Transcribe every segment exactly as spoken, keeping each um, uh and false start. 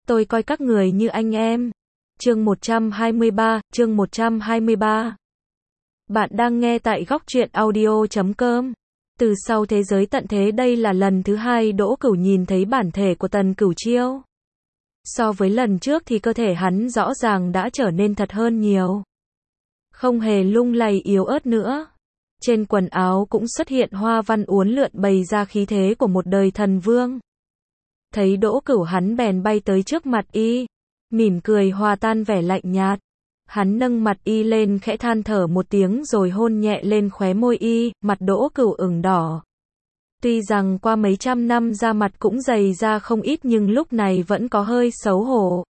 Tôi coi các người như anh em. Chương một trăm hai mươi ba, chương một trăm hai mươi ba. Bạn đang nghe tại góc truyện audio chấm com. Từ sau thế giới tận thế, đây là lần thứ hai Đỗ Cửu nhìn thấy bản thể của Tần Cửu Chiêu. So với lần trước thì cơ thể hắn rõ ràng đã trở nên thật hơn nhiều. Không hề lung lay yếu ớt nữa. Trên quần áo cũng xuất hiện hoa văn uốn lượn bày ra khí thế của một đời thần vương. Thấy Đỗ Cửu, hắn bèn bay tới trước mặt y, mỉm cười hòa tan vẻ lạnh nhạt. Hắn nâng mặt y lên khẽ than thở một tiếng rồi hôn nhẹ lên khóe môi y, mặt Đỗ Cửu ửng đỏ. Tuy rằng qua mấy trăm năm da mặt cũng dày ra không ít nhưng lúc này vẫn có hơi xấu hổ.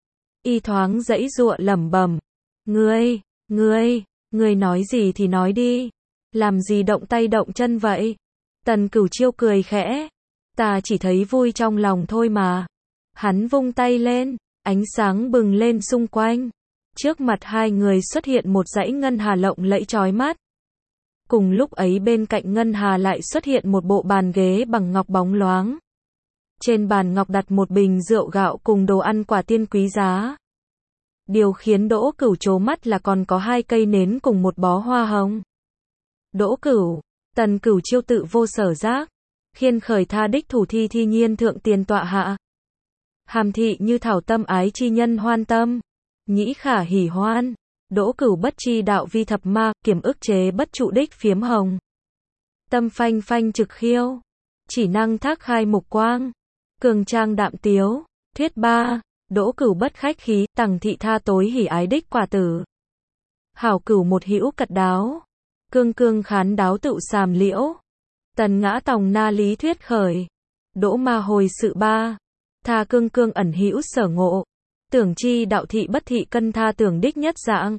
Y thoáng giãy giụa lẩm bẩm, "Ngươi, ngươi, ngươi nói gì thì nói đi, làm gì động tay động chân vậy?" Tần Cửu Chiêu cười khẽ, "Ta chỉ thấy vui trong lòng thôi mà." Hắn vung tay lên, ánh sáng bừng lên xung quanh. Trước mặt hai người xuất hiện một dãy ngân hà lộng lẫy chói mắt. Cùng lúc ấy bên cạnh ngân hà lại xuất hiện một bộ bàn ghế bằng ngọc bóng loáng. Trên bàn ngọc đặt một bình rượu gạo cùng đồ ăn quả tiên quý giá. Điều khiến Đỗ Cửu trố mắt là còn có hai cây nến cùng một bó hoa hồng. Đỗ Cửu, Tần Cửu Chiêu tự vô sở giác, khiên khởi tha đích thủ thi thi nhiên thượng tiền tọa hạ. Hàm thị như thảo tâm ái chi nhân hoan tâm, nhĩ khả hỉ hoan. Đỗ Cửu bất chi đạo vi thập ma, kiểm ức chế bất trụ đích phiếm hồng. Tâm phanh phanh trực khiêu, chỉ năng thác khai mục quang, cường trang đạm tiếu. Thuyết ba, Đỗ Cửu bất khách khí, tằng thị tha tối hỉ ái đích quả tử. Hảo Cửu một hữu cật đáo, cương cương khán đáo tự sàm liễu. Tần ngã tòng na lý thuyết khởi, Đỗ ma hồi sự ba, tha cương cương ẩn hữu sở ngộ. Tưởng chi đạo thị bất thị cân tha tưởng đích nhất dạng.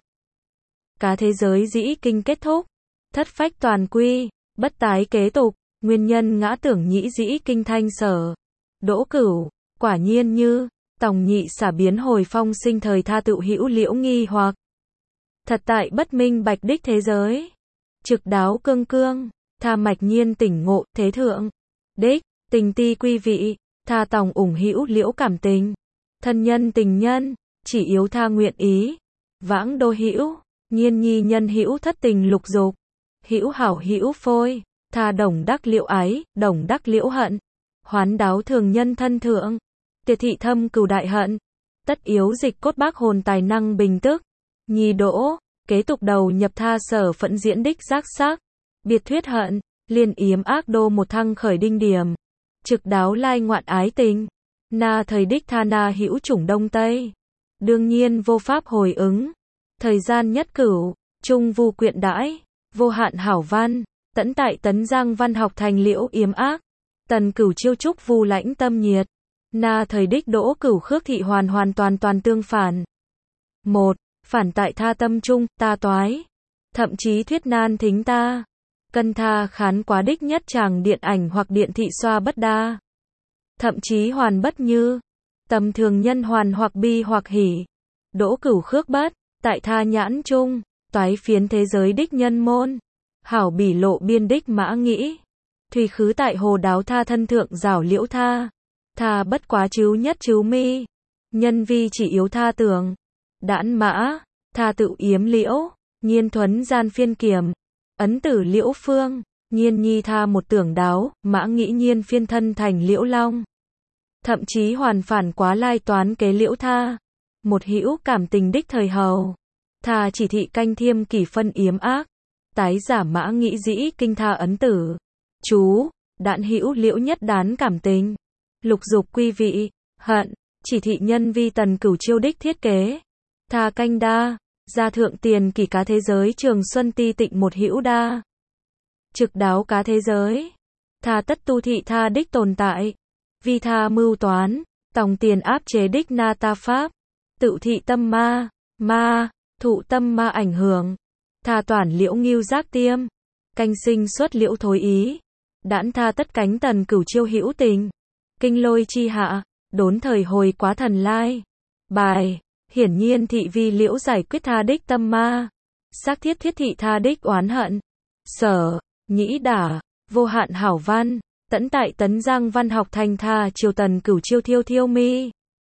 Cá thế giới dĩ kinh kết thúc, thất phách toàn quy, bất tái kế tục, nguyên nhân ngã tưởng nhĩ dĩ kinh thanh sở. Đỗ Cửu, quả nhiên như, tòng nhị xả biến hồi phong sinh thời tha tự hữu liễu nghi hoặc. Thật tại bất minh bạch đích thế giới. Trực đáo cương cương, tha mạch nhiên tỉnh ngộ, thế thượng. Đích, tình ti quy vị, tha tòng ủng hữu liễu cảm tình. Thân nhân tình nhân, chỉ yếu tha nguyện ý. Vãng đô hữu, nhiên nhi nhân hữu thất tình lục dục. Hữu hảo hữu phôi, tha đồng đắc liễu ái, đồng đắc liễu hận. Hoán đáo thường nhân thân thượng, tiệt thị thâm cừu đại hận. Tất yếu dịch cốt bác hồn tài năng bình tức. Nhi Đỗ, kế tục đầu nhập tha sở phẫn diễn đích giác sắc. Biệt thuyết hận, liên yếm ác đô một thăng khởi đinh điểm. Trực đáo lai ngoạn ái tình. Na thời đích tha na hữu chủng đông tây. Đương nhiên vô pháp hồi ứng. Thời gian nhất cửu, trung vu quyện đãi. Vô hạn hảo văn, tẫn tại tấn giang văn học thành liễu yếm ác. Tần Cửu Chiêu trúc vu lãnh tâm nhiệt. Na thời đích Đỗ Cửu khước thị hoàn hoàn toàn toàn tương phản. Một, phản tại tha tâm trung, ta toái. Thậm chí thuyết nan thính ta. Cân tha khán quá đích nhất tràng điện ảnh hoặc điện thị xoa bất đa. Thậm chí hoàn bất như. Tầm thường nhân hoàn hoặc bi hoặc hỉ. Đỗ Cửu khước bất, tại tha nhãn trung, toái phiến thế giới đích nhân môn. Hảo bỉ lộ biên đích mã nghĩ. Thùy khứ tại hồ đáo tha thân thượng rảo liễu tha. Tha bất quá chứ nhất chứ mi. Nhân vi chỉ yếu tha tưởng. Đãn mã, tha tự yếm liễu. Nhiên thuấn gian phiên kiểm. Ấn tử liễu phương. Nhiên nhi tha một tưởng đáo, mã nghĩ nhiên phiên thân thành liễu long. Thậm chí hoàn phản quá lai toán kế liễu tha. Một hữu cảm tình đích thời hầu. Tha chỉ thị canh thiêm kỷ phân yếm ác. Tái giả mã nghĩ dĩ kinh tha ấn tử. Chú, đạn hữu liễu nhất đán cảm tình. Lục dục quy vị, hận, chỉ thị nhân vi Tần Cửu Chiêu đích thiết kế. Tha canh đa, gia thượng tiền kỷ cá thế giới trường xuân ti tịnh một hữu đa. Trực đáo cá thế giới. Tha tất tu thị tha đích tồn tại. Vi tha mưu toán, tòng tiền áp chế đích na ta pháp. Tự thị tâm ma, ma, thụ tâm ma ảnh hưởng. Tha toàn liễu ngưu giác tiêm. Canh sinh xuất liễu thối ý. Đãn tha tất cánh Tần Cửu Chiêu hữu tình. Kinh lôi chi hạ, đốn thời hồi quá thần lai. Bài, hiển nhiên thị vi liễu giải quyết tha đích tâm ma. Xác thiết thiết thị tha đích oán hận. Sở, nhĩ đả, vô hạn hảo văn. Tẫn tại tấn giang văn học thành tha triều Tần Cửu Chiêu thiêu thiêu mi.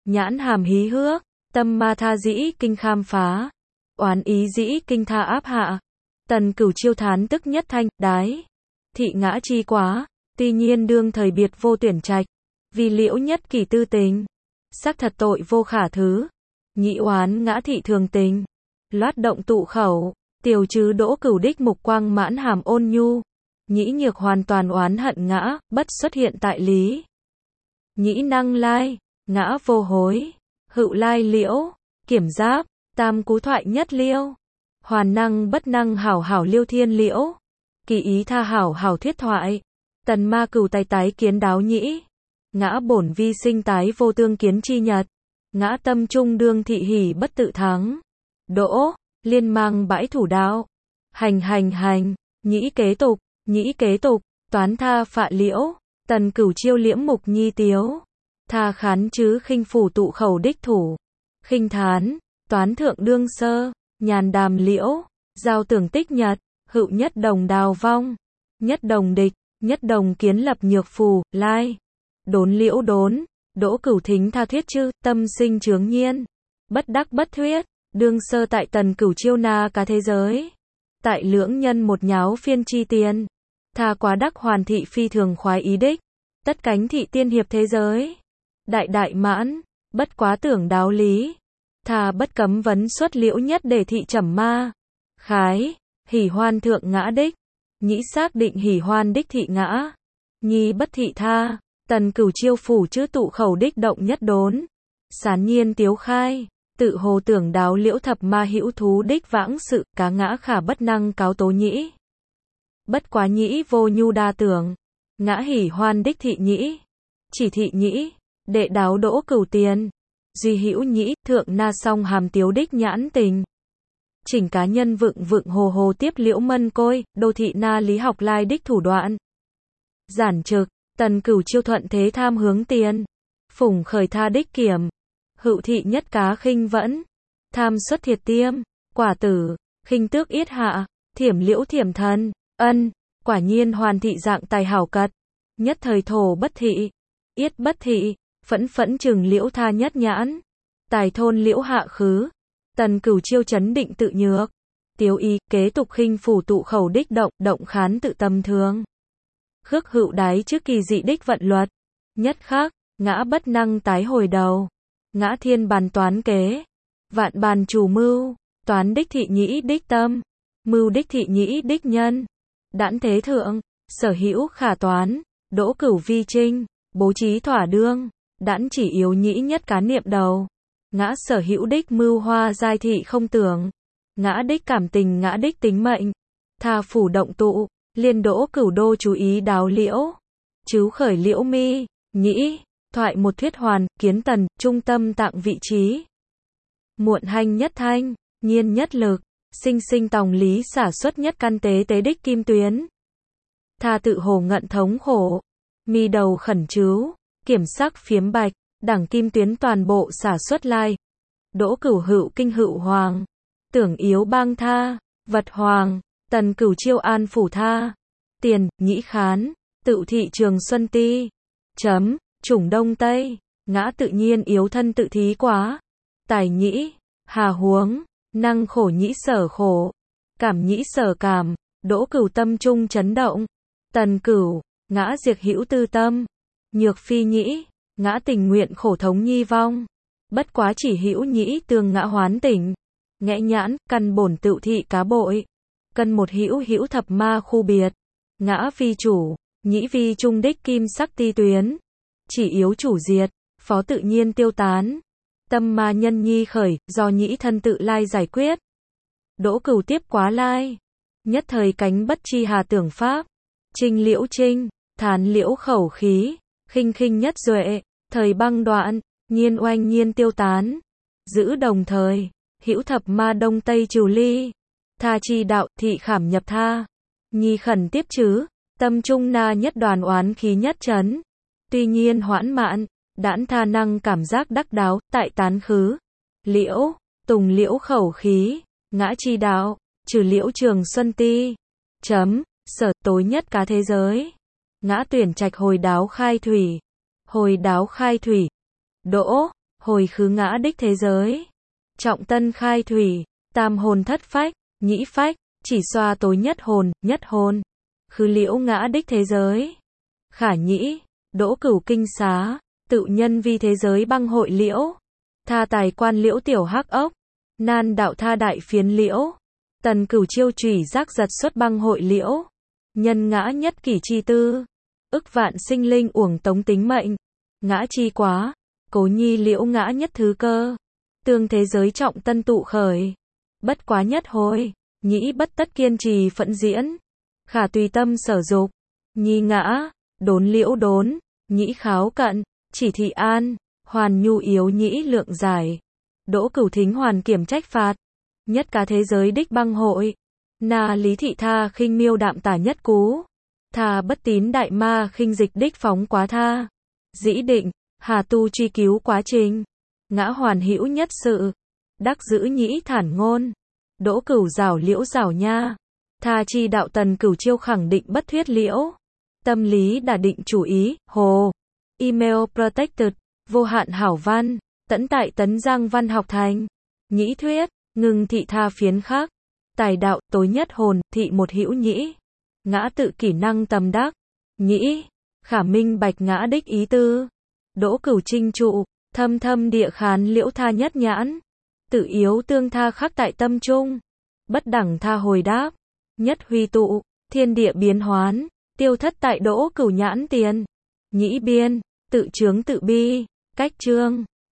nhãn hàm hí hước, tâm ma tha dĩ kinh kham phá, oán ý dĩ kinh tha áp hạ. Tần Cửu Chiêu thán tức nhất thanh, đái, thị ngã chi quá, tuy nhiên đương thời biệt vô tuyển trạch, vì liễu nhất kỳ tư tình, xác thật tội vô khả thứ, nhị oán ngã thị thường tình, loát động tụ khẩu, tiểu chứ Đỗ Cửu đích mục quang mãn hàm ôn nhu, nhĩ nhược hoàn toàn oán hận ngã, bất xuất hiện tại lý. Nhĩ năng lai, ngã vô hối, hữu lai liễu, kiểm giáp, tam cú thoại nhất liêu, hoàn năng bất năng hảo hảo liêu thiên liễu, kỳ ý tha hảo hảo thuyết thoại, tần ma cửu tài tái kiến đáo nhĩ, ngã bổn vi sinh tái vô tương kiến chi nhật, ngã tâm trung đương thị hỉ bất tự thắng, Đỗ, liên mang bãi thủ đạo, hành hành hành, nhĩ kế tục, nhĩ kế tục, toán tha phạ liễu, Tần Cửu Chiêu liễm mục nhi tiếu, tha khán chứ khinh phủ tụ khẩu đích thủ, khinh thán, toán thượng đương sơ, nhàn đàm liễu, giao tưởng tích nhật, hữu nhất đồng đào vong, nhất đồng địch, nhất đồng kiến lập nhược phù, lai, đốn liễu đốn, Đỗ Cửu thính tha thuyết chư, tâm sinh chướng nhiên, bất đắc bất thuyết, đương sơ tại Tần Cửu Chiêu na cá thế giới, tại lưỡng nhân một nháo phiên chi tiền, tha quá đắc hoàn thị phi thường khoái ý đích, tất cánh thị tiên hiệp thế giới, đại đại mãn, bất quá tưởng đáo lý, thà bất cấm vấn xuất liễu nhất để thị trầm ma, khái, hỉ hoan thượng ngã đích, nhĩ xác định hỉ hoan đích thị ngã, nhi bất thị tha, Tần Cửu Chiêu phủ chữ tụ khẩu đích động nhất đốn, sán nhiên tiếu khai, tự hồ tưởng đáo liễu thập ma hữu thú đích vãng sự, cá ngã khả bất năng cáo tố nhĩ. Bất quá nhĩ vô nhu đa tưởng, ngã hỉ hoan đích thị nhĩ, chỉ thị nhĩ, đệ đáo Đỗ Cửu tiền, duy hữu nhĩ, thượng na song hàm tiếu đích nhãn tình. Chỉnh cá nhân vựng vựng hồ hồ tiếp liễu mân côi, đô thị na lý học lai đích thủ đoạn. Giản trực, Tần Cửu Chiêu thuận thế tham hướng tiền, phủng khởi tha đích kiểm, hữu thị nhất cá khinh vẫn, tham xuất thiệt tiêm, quả tử, khinh tước yết hạ, thiểm liễu thiểm thần, ân, quả nhiên hoàn thị dạng tài hảo cật, nhất thời thổ bất thị, yết bất thị, phẫn phẫn trừng liễu tha nhất nhãn, tài thôn liễu hạ khứ, Tần Cửu Chiêu chấn định tự nhược, tiếu ý, kế tục khinh phủ tụ khẩu đích động, động khán tự tâm thường. Khước hữu đái trước kỳ dị đích vận luật, nhất khác, ngã bất năng tái hồi đầu, ngã thiên bàn toán kế, vạn bàn chủ mưu, toán đích thị nhĩ đích tâm, mưu đích thị nhĩ đích nhân, đãn thế thượng, sở hữu khả toán, Đỗ Cửu vi trinh, bố trí thỏa đương, đãn chỉ yếu nhĩ nhất cá niệm đầu, ngã sở hữu đích mưu hoa giai thị không tưởng, ngã đích cảm tình ngã đích tính mệnh, tha phủ động tụ, liên Đỗ Cửu đô chú ý đáo liễu, chứ khởi liễu mi, nhĩ, thoại một thuyết hoàn, kiến tần, trung tâm tạng vị trí. Muộn hành nhất thanh, nhiên nhất lực, sinh sinh tòng lý xả xuất nhất căn tế tế đích kim tuyến. Tha tự hồ ngận thống khổ, mi đầu khẩn trứu, kiểm sắc phiếm bạch, đẳng kim tuyến toàn bộ xả xuất lai. Đỗ Cửu hữu kinh hữu hoàng, tưởng yếu bang tha, vật hoàng, Tần Cửu Chiêu an phủ tha, tiền, nhĩ khán, tự thị trường xuân ti, chấm, chủng đông tây, ngã tự nhiên yếu thân tự thí quá, tài nhĩ, hà huống, năng khổ nhĩ sở khổ, cảm nhĩ sở cảm, Đỗ Cửu tâm trung chấn động, Tần Cửu, ngã diệt hữu tư tâm, nhược phi nhĩ, ngã tình nguyện khổ thống nhi vong, bất quá chỉ hữu nhĩ tương ngã hoán tỉnh, nghẽ nhãn, căn bổn tự thị cá bội, cần một hữu hữu thập ma khu biệt, ngã vi chủ, nhĩ vi trung đích kim sắc ti tuyến, chỉ yếu chủ diệt, phó tự nhiên tiêu tán, tâm ma nhân nhi khởi, do nhĩ thân tự lai giải quyết. Đỗ Cửu tiếp quá lai, nhất thời cánh bất chi hà tưởng pháp, trinh liễu trinh, thán liễu khẩu khí, khinh khinh nhất duệ, thời băng đoạn, nhiên oanh nhiên tiêu tán, giữ đồng thời, hữu thập ma đông tây trừ ly, tha chi đạo, thị khảm nhập tha, nhi khẩn tiếp chứ, tâm trung na nhất đoàn oán khí nhất chấn, tuy nhiên hoãn mạn, đãn tha năng cảm giác đắc đáo, tại tán khứ, liễu, tùng liễu khẩu khí, ngã chi đạo, trừ liễu trường xuân ti, chấm, sở tối nhất cá thế giới, ngã tuyển trạch hồi đáo khai thủy, hồi đáo khai thủy, Đỗ, hồi khứ ngã đích thế giới. Trọng tân khai thủy, tam hồn thất phách, nhĩ phách, chỉ xoa tối nhất hồn, nhất hồn. Khứ liễu ngã đích thế giới. Khả nhĩ, đỗ cửu kinh xá, tự nhân vi thế giới băng hội liễu. Tha tài quan liễu tiểu hắc ốc, nan đạo tha đại phiến liễu. Tần cửu chiêu chủy giác giật xuất băng hội liễu. Nhân ngã nhất kỷ chi tư. Ức vạn sinh linh uổng tống tính mệnh. Ngã chi quá, cố nhi liễu ngã nhất thứ cơ. Tương thế giới trọng tân tụ khởi. Bất quá nhất hồi, nhĩ bất tất kiên trì phẫn diễn. Khả tùy tâm sở dục. Nhi ngã, đốn liễu đốn, nhĩ kháo cận, chỉ thị an, hoàn nhu yếu nhĩ lượng giải. Đỗ cửu thính hoàn kiểm trách phạt. Nhất cá thế giới đích băng hội. Na lý thị tha khinh miêu đạm tả nhất cú. Tha bất tín đại ma khinh dịch đích phóng quá tha. Dĩ định, hà tu truy cứu quá trình. Ngã hoàn hữu nhất sự. Đắc giữ nhĩ thản ngôn. Đỗ cửu rảo liễu rảo nha. Tha chi đạo tần cửu chiêu khẳng định bất thuyết liễu. Tâm lý đã định chủ ý, hồ. Email protected, vô hạn hảo văn, tẫn tại tấn giang văn học thành. Nhĩ thuyết, ngừng thị tha phiến khác. Tài đạo, tối nhất hồn, thị một hữu nhĩ. Ngã tự kỹ năng tâm đắc. Nhĩ, khả minh bạch ngã đích ý tư. Đỗ cửu trinh trụ, thâm thâm địa khán liễu tha nhất nhãn. Tự yếu tương tha khắc tại tâm trung. Bất đẳng tha hồi đáp. Nhất huy tụ, thiên địa biến hoán. Tiêu thất tại đỗ cửu nhãn tiền. Nhĩ biên, tự chướng tự bi, cách chương.